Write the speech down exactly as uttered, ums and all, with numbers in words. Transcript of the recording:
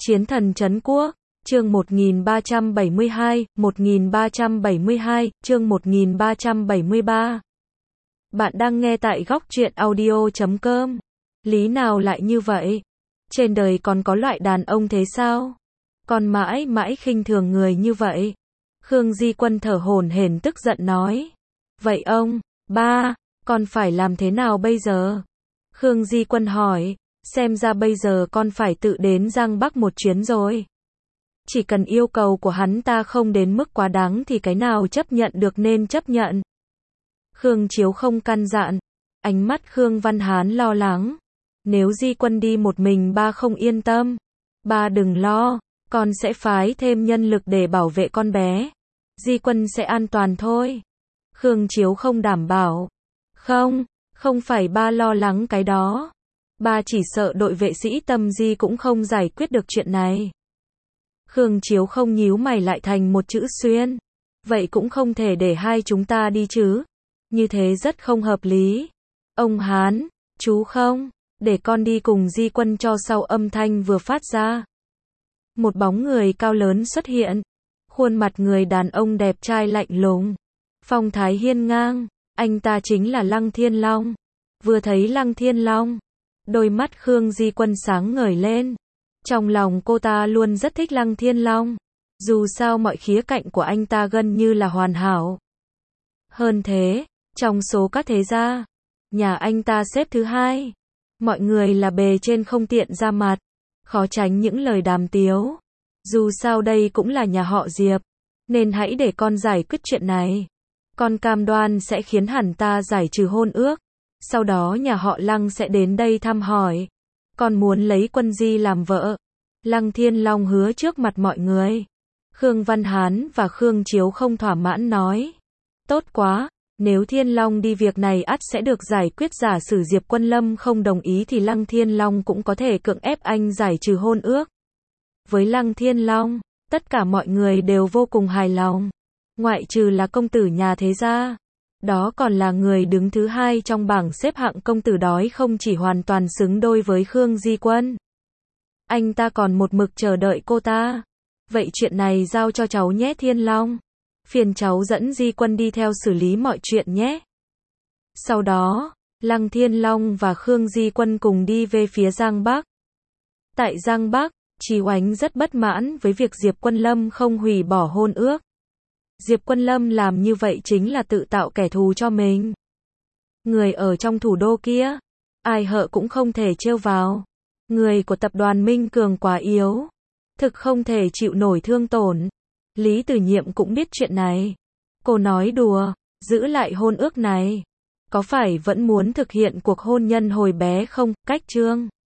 Chiến thần trấn quốc, chương một nghìn ba trăm bảy mươi hai, một nghìn ba trăm bảy mươi hai, chương một nghìn ba trăm bảy mươi ba. Bạn đang nghe tại góc truyện audio chấm com. Lý nào lại như vậy? Trên đời còn có loại đàn ông thế sao? Còn mãi mãi khinh thường người như vậy. Khương Di Quân thở hổn hển tức giận nói. Vậy ông, ba, con phải làm thế nào bây giờ? Khương Di Quân hỏi, xem ra bây giờ con phải tự đến Giang Bắc một chuyến rồi. Chỉ cần yêu cầu của hắn ta không đến mức quá đáng thì cái nào chấp nhận được nên chấp nhận. Khương Chiếu không căn dặn. Ánh mắt Khương Văn Hán lo lắng. Nếu Di Quân đi một mình ba không yên tâm. Ba đừng lo, con sẽ phái thêm nhân lực để bảo vệ con bé. Di Quân sẽ an toàn thôi. Khương Chiếu không đảm bảo. Không, không phải ba lo lắng cái đó. Ba chỉ sợ đội vệ sĩ Tâm Di cũng không giải quyết được chuyện này. Khương Chiếu không nhíu mày lại thành một chữ xuyên. Vậy cũng không thể để hai chúng ta đi chứ. Như thế rất không hợp lý. Ông Hán, chú không, để con đi cùng Di Quân cho sau âm thanh vừa phát ra. Một bóng người cao lớn xuất hiện. Khuôn mặt người đàn ông đẹp trai lạnh lùng. Phong thái hiên ngang, anh ta chính là Lăng Thiên Long. Vừa thấy Lăng Thiên Long, đôi mắt Khương Di Quân sáng ngời lên. Trong lòng cô ta luôn rất thích Lăng Thiên Long. Dù sao mọi khía cạnh của anh ta gần như là hoàn hảo. Hơn thế, trong số các thế gia, nhà anh ta xếp thứ hai. Mọi người là bề trên không tiện ra mặt, khó tránh những lời đàm tiếu. Dù sao đây cũng là nhà họ Diệp, nên hãy để con giải quyết chuyện này. Con cam đoan sẽ khiến hẳn ta giải trừ hôn ước. Sau đó nhà họ Lăng sẽ đến đây thăm hỏi. Con muốn lấy Quân Di làm vợ. Lăng Thiên Long hứa trước mặt mọi người. Khương Văn Hán và Khương Chiếu không thỏa mãn nói. Tốt quá, nếu Thiên Long đi việc này ắt sẽ được giải quyết. Giả sử Diệp Quân Lâm không đồng ý thì Lăng Thiên Long cũng có thể cưỡng ép anh giải trừ hôn ước. Với Lăng Thiên Long, tất cả mọi người đều vô cùng hài lòng. Ngoại trừ là công tử nhà thế gia. Đó còn là người đứng thứ hai trong bảng xếp hạng công tử đói không chỉ hoàn toàn xứng đôi với Khương Di Quân. Anh ta còn một mực chờ đợi cô ta. Vậy chuyện này giao cho cháu nhé Thiên Long. Phiền cháu dẫn Di Quân đi theo xử lý mọi chuyện nhé. Sau đó, Lăng Thiên Long và Khương Di Quân cùng đi về phía Giang Bắc. Tại Giang Bắc, Chí Oánh rất bất mãn với việc Diệp Quân Lâm không hủy bỏ hôn ước. Diệp Quân Lâm làm như vậy chính là tự tạo kẻ thù cho mình. Người ở trong thủ đô kia, ai hợ cũng không thể trêu vào. Người của tập đoàn Minh Cường quá yếu, thực không thể chịu nổi thương tổn. Lý Tử Nhiệm cũng biết chuyện này. Cô nói đùa, giữ lại hôn ước này. Có phải vẫn muốn thực hiện cuộc hôn nhân hồi bé không? Cách chương